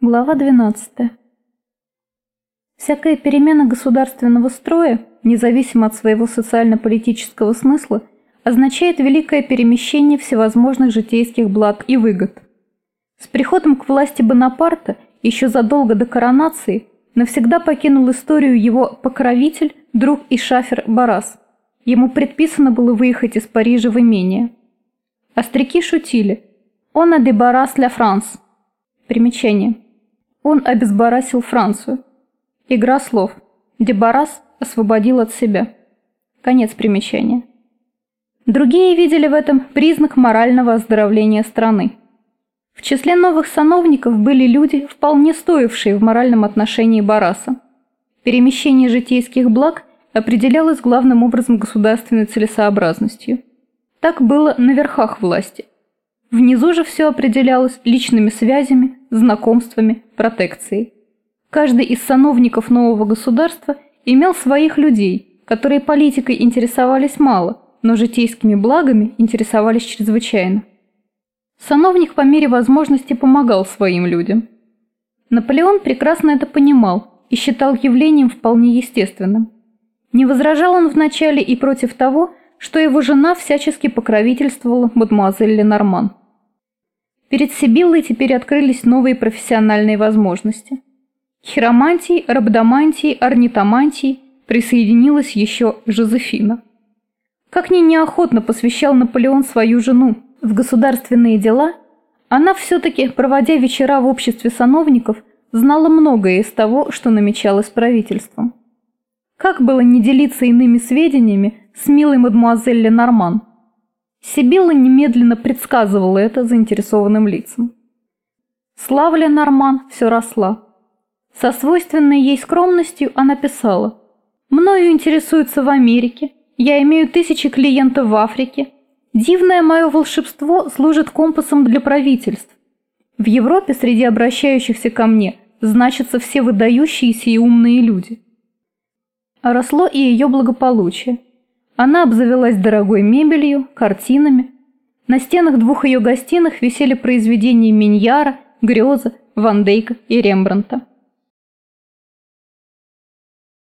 Глава 12. Всякая перемена государственного строя, независимо от своего социально-политического смысла, означает великое перемещение всевозможных житейских благ и выгод. С приходом к власти Бонапарта, еще задолго до коронации, навсегда покинул историю его покровитель, друг и шафер Баррас. Ему предписано было выехать из Парижа в имение. Остряки шутили «Он a débarrasse la France». Примечание. Он обезбарасил Францию. Игра слов. Дебарас освободил от себя. Конец примечания. Другие видели в этом признак морального оздоровления страны. В числе новых сановников были люди, вполне стоившие в моральном отношении Барраса. Перемещение житейских благ определялось главным образом государственной целесообразностью. Так было на верхах власти. Внизу же все определялось личными связями, знакомствами, протекцией. Каждый из сановников нового государства имел своих людей, которые политикой интересовались мало, но житейскими благами интересовались чрезвычайно. Сановник по мере возможности помогал своим людям. Наполеон прекрасно это понимал и считал явлением вполне естественным. Не возражал он вначале и против того, что его жена всячески покровительствовала мадемуазель Ленорман. Перед Сибиллой теперь открылись новые профессиональные возможности. К хиромантии, рhabdomантии, орнитомантии присоединилась еще Жозефина. Как ни неохотно посвящал Наполеон свою жену в государственные дела, она все-таки, проводя вечера в обществе сановников, знала многое из того, что намечалось правительством. Как было не делиться иными сведениями с милой мадемуазель Ленорман? Сибилла немедленно предсказывала это заинтересованным лицам. Слава Ленорман все росла. Со свойственной ей скромностью она писала: «Мною интересуются в Америке, я имею тысячи клиентов в Африке. Дивное мое волшебство служит компасом для правительств. В Европе среди обращающихся ко мне значатся все выдающиеся и умные люди». А росло и ее благополучие. Она обзавелась дорогой мебелью, картинами. На стенах двух ее гостиных висели произведения Миньяра, Грёза, Ван Дейка и Рембрандта.